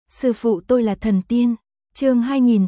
Sư phụ tôi là thần tiên. Chương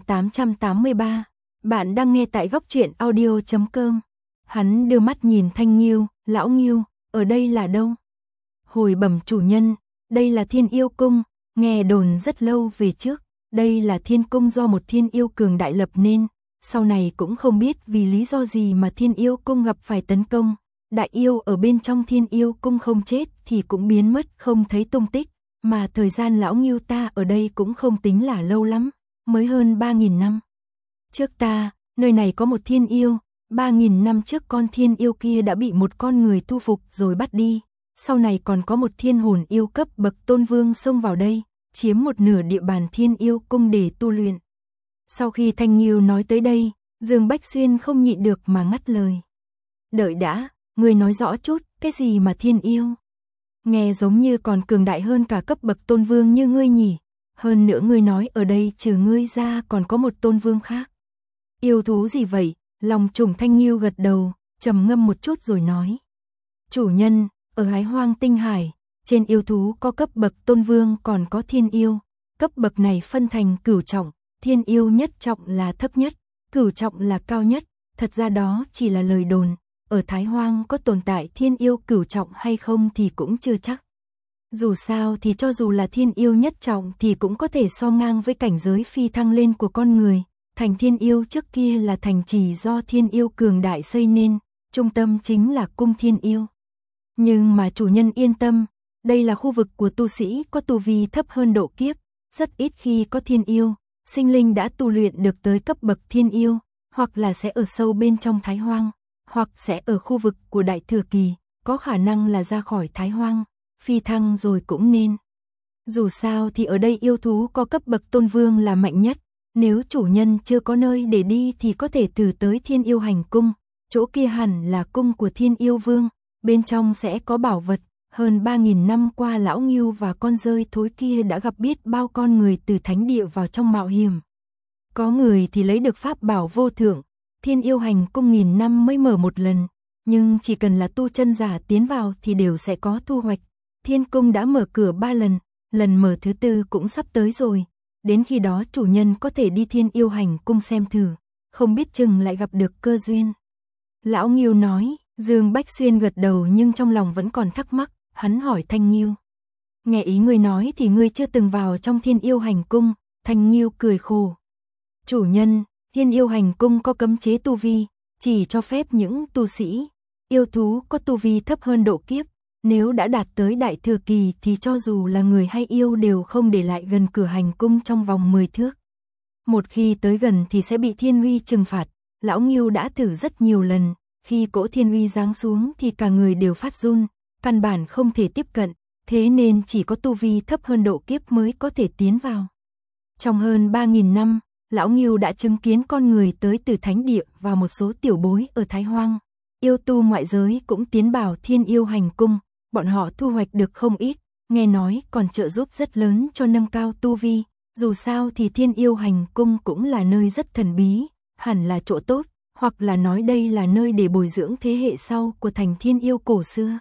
2883. Bạn đang nghe tại góc truyện audio.com. Hắn đưa mắt nhìn Thanh Nghiêu, lão Nghiêu, ở đây là đâu? Hồi bẩm chủ nhân, đây là Thiên Yêu Cung, nghe đồn rất lâu về trước, đây là thiên cung do một thiên yêu cường đại lập nên, sau này cũng không biết vì lý do gì mà Thiên Yêu Cung gặp phải tấn công, đại yêu ở bên trong Thiên Yêu Cung không chết thì cũng biến mất không thấy tung tích, mà thời gian lão Nghiêu ta ở đây cũng không tính là lâu lắm, mới hơn 3.000 năm. Trước ta, nơi này có một thiên yêu, 3.000 năm trước con thiên yêu kia đã bị một con người thu phục rồi bắt đi, sau này còn có một thiên hồn yêu cấp bậc tôn vương xông vào đây, chiếm một nửa địa bàn Thiên Yêu Cung để tu luyện. Sau khi Thanh Nghiêu nói tới đây, Dương Bách Xuyên không nhịn được mà ngắt lời. Đợi đã, ngươi nói rõ chút, cái gì mà thiên yêu? Nghe giống như còn cường đại hơn cả cấp bậc tôn vương như ngươi nhỉ? Hơn nữa ngươi nói ở đây trừ ngươi ra còn có một tôn vương khác. Yêu thú gì vậy? Lòng trùng Thanh Nghiêu gật đầu, trầm ngâm một chút rồi nói. Chủ nhân, ở Hái Hoang Tinh Hải, trên yêu thú có cấp bậc tôn vương còn có thiên yêu. Cấp bậc này phân thành cửu trọng, thiên yêu nhất trọng là thấp nhất, cửu trọng là cao nhất. Thật ra đó chỉ là lời đồn, ở Thái Hoang có tồn tại thiên yêu cửu trọng hay không thì cũng chưa chắc. Dù sao thì cho dù là thiên yêu nhất trọng thì cũng có thể so ngang với cảnh giới phi thăng lên của con người. Thành thiên yêu trước kia là thành trì do thiên yêu cường đại xây nên, trung tâm chính là cung thiên yêu. Nhưng mà chủ nhân yên tâm, đây là khu vực của tu sĩ có tu vi thấp hơn độ kiếp, rất ít khi có thiên yêu, sinh linh đã tu luyện được tới cấp bậc thiên yêu, hoặc là sẽ ở sâu bên trong Thái Hoang, hoặc sẽ ở khu vực của Đại Thừa Kỳ, có khả năng là ra khỏi Thái Hoang, phi thăng rồi cũng nên. Dù sao thì ở đây yêu thú có cấp bậc tôn vương là mạnh nhất, nếu chủ nhân chưa có nơi để đi thì có thể thử tới Thiên Yêu Hành Cung, chỗ kia hẳn là cung của Thiên Yêu Vương, bên trong sẽ có bảo vật. Hơn 3.000 năm qua lão Nghiêu và con rơi thối kia đã gặp biết bao con người từ thánh địa vào trong mạo hiểm. Có người thì lấy được pháp bảo vô thượng, Thiên Yêu Hành Cung 1000 năm mới mở một lần, nhưng chỉ cần là tu chân giả tiến vào thì đều sẽ có thu hoạch. Thiên Cung đã mở cửa 3 lần, lần mở thứ 4 cũng sắp tới rồi, đến khi đó chủ nhân có thể đi Thiên Yêu Hành Cung xem thử, không biết chừng lại gặp được cơ duyên. Lão Nghiêu nói. Dương Bách Xuyên gật đầu nhưng trong lòng vẫn còn thắc mắc, hắn hỏi Thanh Nghiêu. Nghe ý ngươi nói thì ngươi chưa từng vào trong Thiên Yêu Hành Cung, Thanh Nghiêu cười khổ. Chủ nhân, Thiên Yêu Hành Cung có cấm chế tu vi, chỉ cho phép những tu sĩ, yêu thú có tu vi thấp hơn độ kiếp, nếu đã đạt tới Đại Thừa Kỳ thì cho dù là người hay yêu đều không để lại gần cửa hành cung trong vòng 10 thước. Một khi tới gần thì sẽ bị thiên uy trừng phạt, lão Nghiêu đã thử rất nhiều lần. Khi cỗ thiên uy giáng xuống thì cả người đều phát run, căn bản không thể tiếp cận, thế nên chỉ có tu vi thấp hơn độ kiếp mới có thể tiến vào. Trong hơn 3.000 năm, lão Nghiêu đã chứng kiến con người tới từ thánh địa và một số tiểu bối ở Thái Hoang. Yêu tu ngoại giới cũng tiến vào Thiên Yêu Hành Cung, bọn họ thu hoạch được không ít, nghe nói còn trợ giúp rất lớn cho nâng cao tu vi. Dù sao thì Thiên Yêu Hành Cung cũng là nơi rất thần bí, hẳn là chỗ tốt. Hoặc là nói đây là nơi để bồi dưỡng thế hệ sau của thành thiên yêu cổ xưa.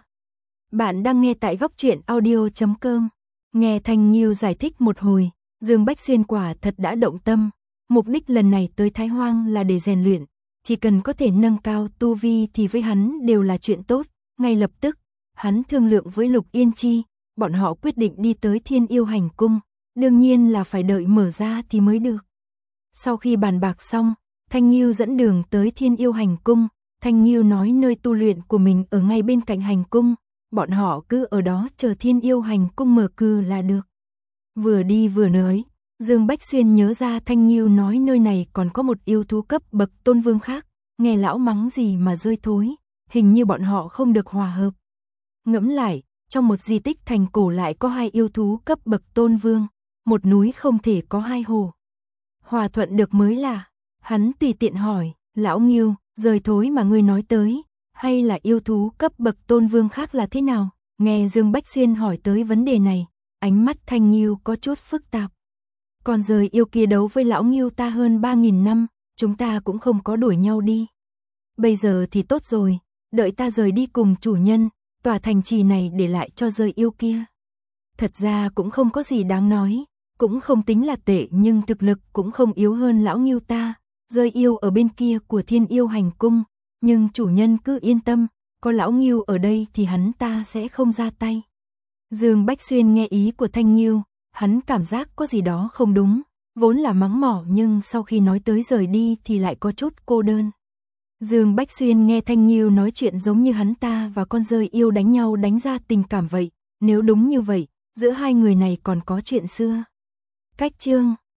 Bạn đang nghe tại góc truyện audio.com. Nghe Thanh Nghiêu giải thích một hồi, Dương Bách Xuyên quả thật đã động tâm. Mục đích lần này tới Thái Hoang là để rèn luyện, chỉ cần có thể nâng cao tu vi thì với hắn đều là chuyện tốt. Ngay lập tức, hắn thương lượng với Lục Yên Chi, bọn họ quyết định đi tới Thiên Yêu Hành Cung, đương nhiên là phải đợi mở ra thì mới được. Sau khi bàn bạc xong, Thanh Nghiêu dẫn đường tới Thiên Yêu Hành Cung, Thanh Nghiêu nói nơi tu luyện của mình ở ngay bên cạnh hành cung, bọn họ cứ ở đó chờ Thiên Yêu Hành Cung mở cửa là được. Vừa đi vừa nói, Dương Bách Xuyên nhớ ra Thanh Nghiêu nói nơi này còn có một yêu thú cấp bậc tôn vương khác, nghe lão mắng gì mà rơi thối, hình như bọn họ không được hòa hợp. Ngẫm lại, trong một di tích thành cổ lại có 2 yêu thú cấp bậc tôn vương, một núi không thể có 2 hồ. Hòa thuận được mới là. Hắn tùy tiện hỏi, lão Nghiêu, rời thối mà ngươi nói tới, hay là yêu thú cấp bậc tôn vương khác là thế nào? Nghe Dương Bách Xuyên hỏi tới vấn đề này, ánh mắt Thanh Nghiêu có chút phức tạp. Còn rời yêu kia đấu với lão Nghiêu ta hơn 3.000 năm, chúng ta cũng không có đuổi nhau đi. Bây giờ thì tốt rồi, đợi ta rời đi cùng chủ nhân, tòa thành trì này để lại cho rời yêu kia. Thật ra cũng không có gì đáng nói, cũng không tính là tệ nhưng thực lực cũng không yếu hơn lão Ngưu ta. Rơi yêu ở bên kia của Thiên Yêu Hành Cung, nhưng chủ nhân cứ yên tâm, có lão Ngưu ở đây thì hắn ta sẽ không ra tay. Dương Bách Xuyên nghe ý của Thanh Ngưu, hắn cảm giác có gì đó không đúng, vốn là mắng mỏ nhưng sau khi nói tới rời đi thì lại có chút cô đơn. Dương Bách Xuyên nghe Thanh Ngưu nói chuyện giống như hắn ta và con rơi yêu đánh nhau đánh ra tình cảm vậy, nếu đúng như vậy, giữa hai người này còn có chuyện xưa. Cách chương